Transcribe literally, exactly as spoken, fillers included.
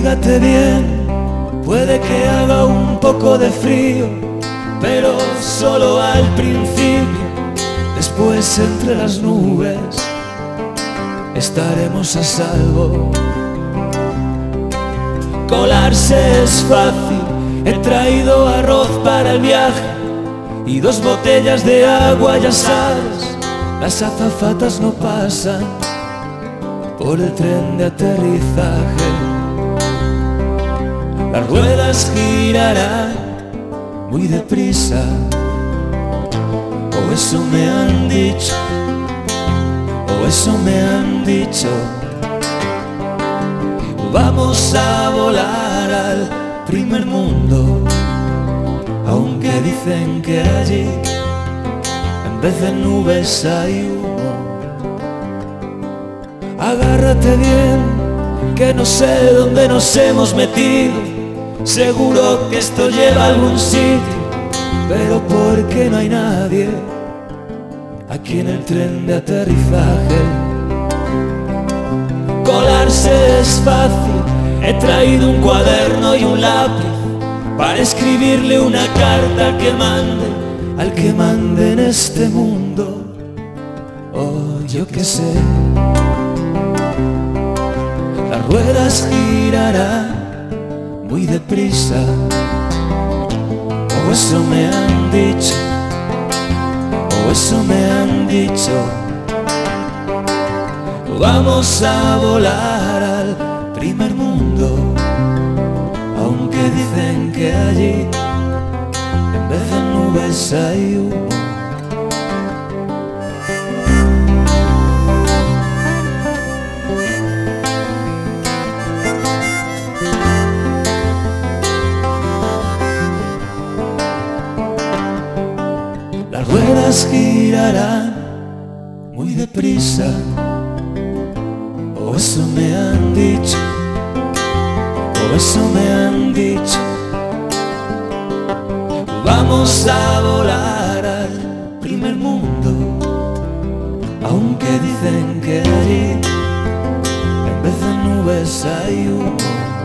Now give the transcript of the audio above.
Abrígate bien, puede que haga un poco de frío, pero solo al principio. Después entre las nubes estaremos a salvo. Colarse es fácil, he traído arroz para el viaje y dos botellas de agua, ya sabes, las azafatas no pasan por el tren de aterrizaje. Las ruedas girarán muy deprisa, o eso me han dicho, o eso me han dicho. Vamos a volar al primer mundo, aunque dicen que allí en vez de nubes hay humo. Agárrate bien, que no sé dónde nos hemos metido. Seguro que esto lleva a algún sitio, pero ¿por qué no hay nadie aquí en el tren de aterrizaje? Colarse es fácil, he traído un cuaderno y un lápiz para escribirle una carta que mande al que mande en este mundo. Oh, yo qué sé. Las ruedas girarán muy deprisa, o eso me han dicho, o eso me han dicho. Vamos a volar al primer mundo, aunque dicen que allí en vez de nubes hay humo. Las ruedas girarán muy deprisa, o eso me han dicho, o eso me han dicho. Vamos a volar al primer mundo, aunque dicen que allí en vez de nubes hay humo.